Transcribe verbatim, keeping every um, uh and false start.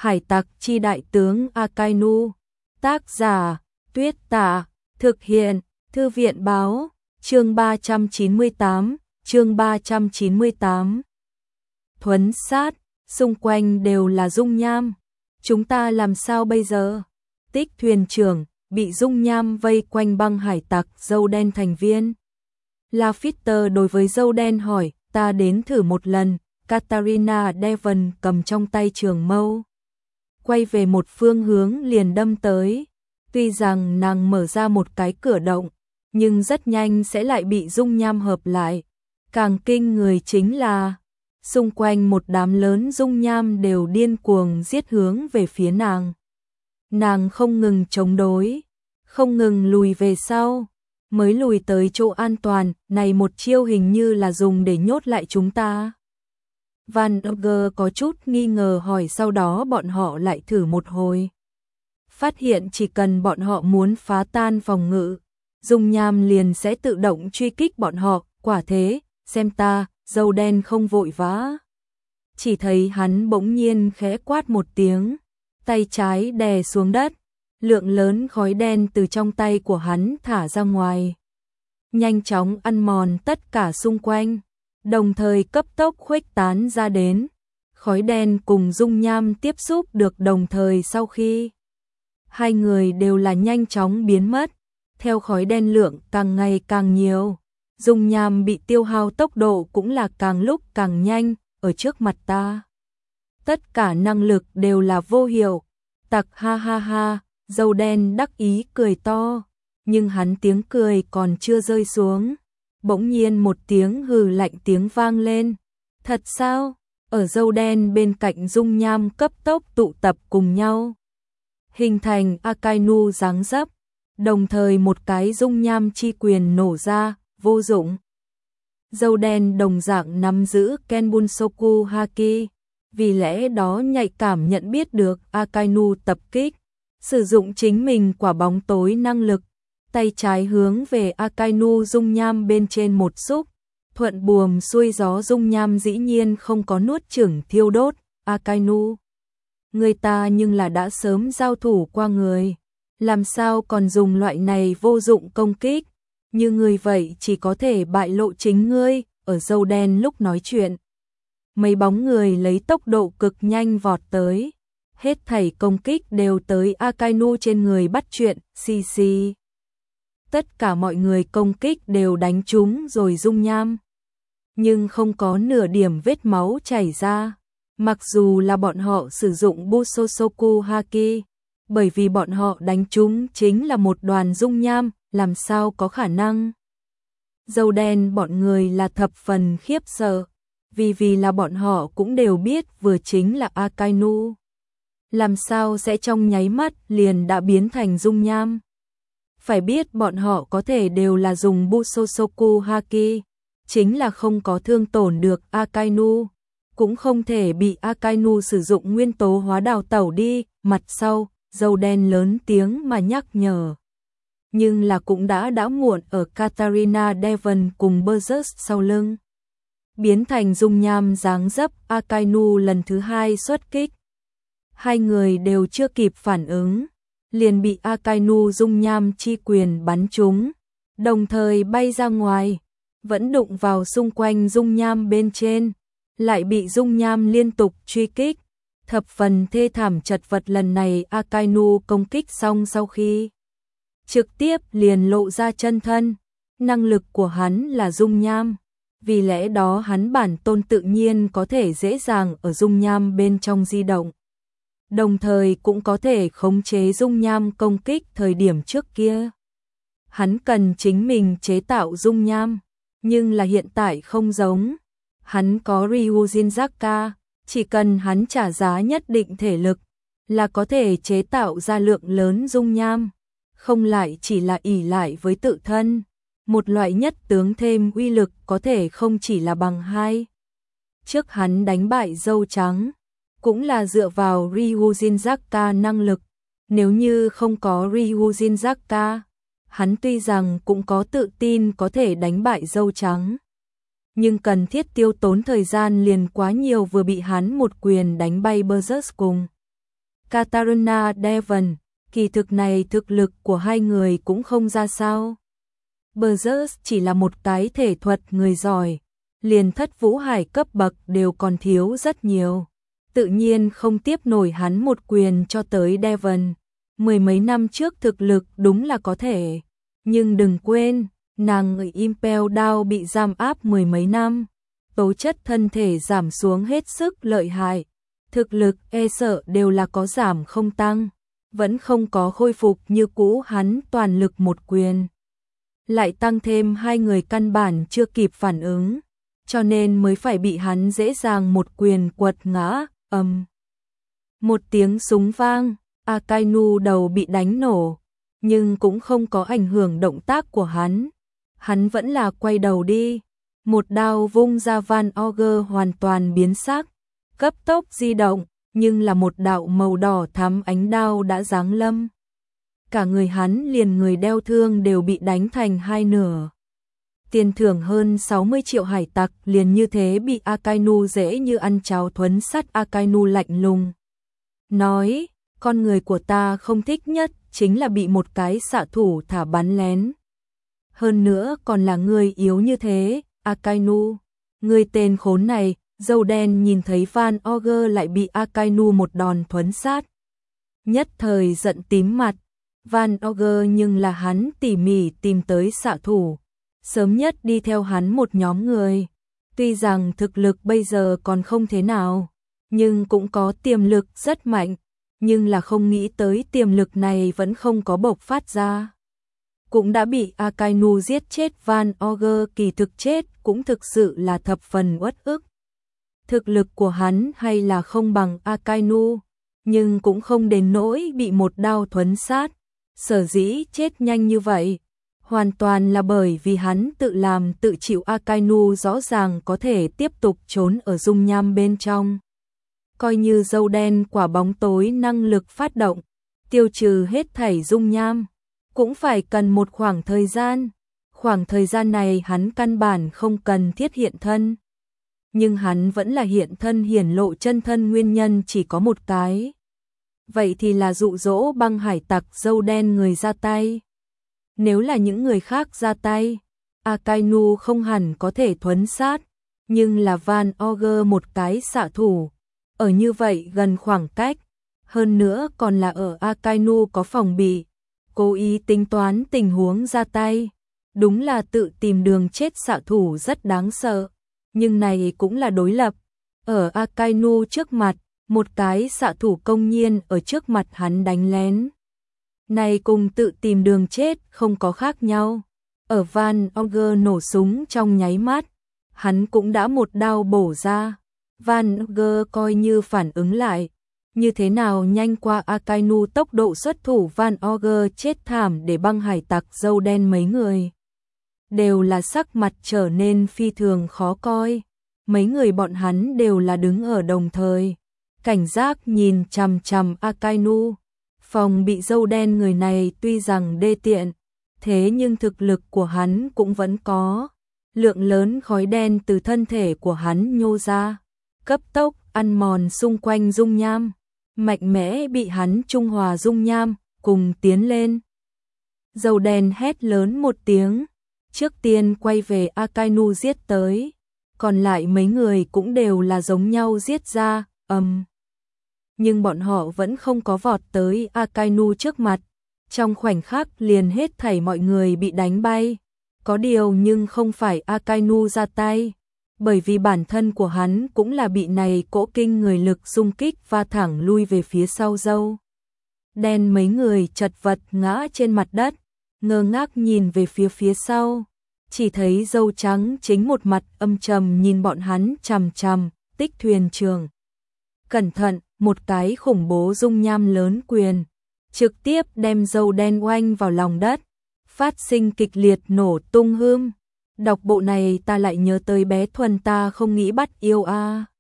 Hải tặc chi đại tướng Akainu. Tác giả Tuyết Tả. Thực hiện Thư viện báo. Chương ba trăm chín mươi tám. Chương ba trăm chín mươi tám. Thuấn sát. Xung quanh đều là dung nham. Chúng ta làm sao bây giờ? Tích thuyền trưởng bị dung nham vây quanh băng hải tặc dâu đen thành viên. Lafitte đối với dâu đen hỏi, ta đến thử một lần. Katarina Devon cầm trong tay trường mâu, quay về một phương hướng liền đâm tới. Tuy rằng nàng mở ra một cái cửa động, nhưng rất nhanh sẽ lại bị dung nham hợp lại. Càng kinh người chính là, xung quanh một đám lớn dung nham đều điên cuồng giết hướng về phía nàng. Nàng không ngừng chống đối, không ngừng lùi về sau, mới lùi tới chỗ an toàn. Này một chiêu hình như là dùng để nhốt lại chúng ta. Van Ogre có chút nghi ngờ hỏi, sau đó bọn họ lại thử một hồi. Phát hiện chỉ cần bọn họ muốn phá tan phòng ngự, dung nham liền sẽ tự động truy kích bọn họ. Quả thế, xem ta, dâu đen không vội vã. Chỉ thấy hắn bỗng nhiên khẽ quát một tiếng, tay trái đè xuống đất, lượng lớn khói đen từ trong tay của hắn thả ra ngoài, nhanh chóng ăn mòn tất cả xung quanh, đồng thời cấp tốc khuếch tán ra đến. Khói đen cùng dung nham tiếp xúc được đồng thời, sau khi hai người đều là nhanh chóng biến mất, theo khói đen lượng càng ngày càng nhiều, dung nham bị tiêu hao tốc độ cũng là càng lúc càng nhanh. Ở trước mặt ta, tất cả năng lực đều là vô hiệu. Tặc ha ha ha, dâu đen đắc ý cười to, nhưng hắn tiếng cười còn chưa rơi xuống, bỗng nhiên một tiếng hừ lạnh tiếng vang lên. Thật sao? Ở dâu đen bên cạnh dung nham cấp tốc tụ tập cùng nhau, hình thành Akainu dáng dấp, đồng thời một cái dung nham chi quyền nổ ra, vô dụng. Dâu đen đồng dạng nắm giữ Kenbunsoku Haki, vì lẽ đó nhạy cảm nhận biết được Akainu tập kích, sử dụng chính mình quả bóng tối năng lực, tay trái hướng về Akainu dung nham bên trên một xúc, thuận buồm xuôi gió dung nham dĩ nhiên không có nuốt chửng thiêu đốt Akainu. Người ta nhưng là đã sớm giao thủ qua người, làm sao còn dùng loại này vô dụng công kích? Như người vậy chỉ có thể bại lộ chính ngươi. Ở dâu đen lúc nói chuyện, mấy bóng người lấy tốc độ cực nhanh vọt tới, hết thảy công kích đều tới Akainu trên người bắt chuyện. Xì xì, tất cả mọi người công kích đều đánh trúng rồi dung nham, nhưng không có nửa điểm vết máu chảy ra. Mặc dù là bọn họ sử dụng Busosoku Haki, bởi vì bọn họ đánh trúng chính là một đoàn dung nham, làm sao có khả năng? Dâu đen bọn người là thập phần khiếp sợ, vì vì là bọn họ cũng đều biết vừa chính là Akainu, làm sao sẽ trong nháy mắt liền đã biến thành dung nham. Phải biết bọn họ có thể đều là dùng Busosoku Haki, chính là không có thương tổn được Akainu, cũng không thể bị Akainu sử dụng nguyên tố hóa đào tẩu đi. Mặt sau, dâu đen lớn tiếng mà nhắc nhở, nhưng là cũng đã đã muộn. Ở Katarina Devon cùng Burgess sau lưng, biến thành dung nham dáng dấp Akainu lần thứ hai xuất kích. Hai người đều chưa kịp phản ứng, liền bị Akainu dung nham chi quyền bắn trúng, đồng thời bay ra ngoài, vẫn đụng vào xung quanh dung nham bên trên, lại bị dung nham liên tục truy kích, thập phần thê thảm chật vật. Lần này Akainu công kích xong sau khi trực tiếp liền lộ ra chân thân, năng lực của hắn là dung nham, vì lẽ đó hắn bản tôn tự nhiên có thể dễ dàng ở dung nham bên trong di động, đồng thời cũng có thể khống chế dung nham công kích. Thời điểm trước kia, hắn cần chính mình chế tạo dung nham, nhưng là hiện tại không giống, hắn có Ryujin Zaka, chỉ cần hắn trả giá nhất định thể lực là có thể chế tạo ra lượng lớn dung nham, không lại chỉ là ỷ lại với tự thân. Một loại nhất tướng thêm uy lực có thể không chỉ là bằng hai. Trước hắn đánh bại dâu trắng, cũng là dựa vào Ryujin Zaka năng lực. Nếu như không có Ryujin Zaka, hắn tuy rằng cũng có tự tin có thể đánh bại dâu trắng, nhưng cần thiết tiêu tốn thời gian liền quá nhiều, vừa bị hắn một quyền đánh bay Burgess cùng Katarina Devon, kỳ thực này thực lực của hai người cũng không ra sao. Burgess chỉ là một cái thể thuật người giỏi, liền thất vũ hải cấp bậc đều còn thiếu rất nhiều. Tự nhiên không tiếp nổi hắn một quyền cho tới Devon. Mười mấy năm trước thực lực đúng là có thể. Nhưng đừng quên, nàng người Impel Down bị giam áp mười mấy năm. Tố chất thân thể giảm xuống hết sức lợi hại. Thực lực e sợ đều là có giảm không tăng. Vẫn không có khôi phục như cũ, hắn toàn lực một quyền. Lại tăng thêm hai người căn bản chưa kịp phản ứng. Cho nên mới phải bị hắn dễ dàng một quyền quật ngã, ầm. Một tiếng súng vang, Akainu đầu bị đánh nổ, nhưng cũng không có ảnh hưởng động tác của hắn. Hắn vẫn là quay đầu đi, một đao vung ra, Van Ogre hoàn toàn biến sắc, cấp tốc di động, nhưng là một đạo màu đỏ thắm ánh đao đã giáng lâm. Cả người hắn liền người đeo thương đều bị đánh thành hai nửa. Tiền thưởng hơn sáu mươi triệu hải tặc liền như thế bị Akainu dễ như ăn cháo thuấn sát. Akainu lạnh lùng nói, con người của ta không thích nhất chính là bị một cái xạ thủ thả bắn lén. Hơn nữa còn là người yếu như thế, Akainu. Người tên khốn này, dâu đen nhìn thấy Van Ogre lại bị Akainu một đòn thuấn sát. Nhất thời giận tím mặt, Van Ogre nhưng là hắn tỉ mỉ tìm tới xạ thủ. Sớm nhất đi theo hắn một nhóm người. Tuy rằng thực lực bây giờ còn không thế nào, nhưng cũng có tiềm lực rất mạnh. Nhưng là không nghĩ tới tiềm lực này vẫn không có bộc phát ra. Cũng đã bị Akainu giết chết. Van Ogre kỳ thực chết cũng thực sự là thập phần uất ức. Thực lực của hắn hay là không bằng Akainu, nhưng cũng không đến nỗi bị một đao thuấn sát. Sở dĩ chết nhanh như vậy, hoàn toàn là bởi vì hắn tự làm tự chịu. Akainu rõ ràng có thể tiếp tục trốn ở dung nham bên trong. Coi như dâu đen quả bóng tối năng lực phát động, tiêu trừ hết thảy dung nham, cũng phải cần một khoảng thời gian. Khoảng thời gian này hắn căn bản không cần thiết hiện thân. Nhưng hắn vẫn là hiện thân, hiển lộ chân thân nguyên nhân chỉ có một cái. Vậy thì là dụ dỗ băng hải tặc dâu đen người ra tay. Nếu là những người khác ra tay, Akainu không hẳn có thể thuấn sát, nhưng là Van Ogre một cái xạ thủ, ở như vậy gần khoảng cách, hơn nữa còn là ở Akainu có phòng bị, cố ý tính toán tình huống ra tay, đúng là tự tìm đường chết. Xạ thủ rất đáng sợ, nhưng này cũng là đối lập. Ở Akainu trước mặt, một cái xạ thủ công nhiên ở trước mặt hắn đánh lén. Này cùng tự tìm đường chết không có khác nhau. Ở Van Ogre nổ súng trong nháy mắt, hắn cũng đã một đao bổ ra. Van Ogre coi như phản ứng lại, như thế nào nhanh qua Akainu, tốc độ xuất thủ Van Ogre chết thảm để băng hải tặc dâu đen mấy người đều là sắc mặt trở nên phi thường khó coi. Mấy người bọn hắn đều là đứng ở đồng thời, cảnh giác nhìn chằm chằm Akainu. Phòng bị dâu đen người này tuy rằng đê tiện, thế nhưng thực lực của hắn cũng vẫn có. Lượng lớn khói đen từ thân thể của hắn nhô ra, cấp tốc ăn mòn xung quanh dung nham, mạnh mẽ bị hắn trung hòa dung nham, cùng tiến lên. Dâu đen hét lớn một tiếng, trước tiên quay về Akainu giết tới, còn lại mấy người cũng đều là giống nhau giết ra, ầm. Um. Nhưng bọn họ vẫn không có vọt tới Akainu trước mặt, trong khoảnh khắc liền hết thảy mọi người bị đánh bay. Có điều nhưng không phải Akainu ra tay, bởi vì bản thân của hắn cũng là bị này cỗ kinh người lực xung kích và thẳng lui về phía sau. Dâu đen mấy người chật vật ngã trên mặt đất, ngơ ngác nhìn về phía phía sau, chỉ thấy dâu trắng chính một mặt âm trầm nhìn bọn hắn chằm chằm. Tích thuyền trưởng, cẩn thận! Một cái khủng bố dung nham lớn quyền, trực tiếp đem dâu đen oanh vào lòng đất, phát sinh kịch liệt nổ tung hươm. Đọc bộ này ta lại nhớ tới bé Thuần Ta Không Nghĩ Bắt Yêu a.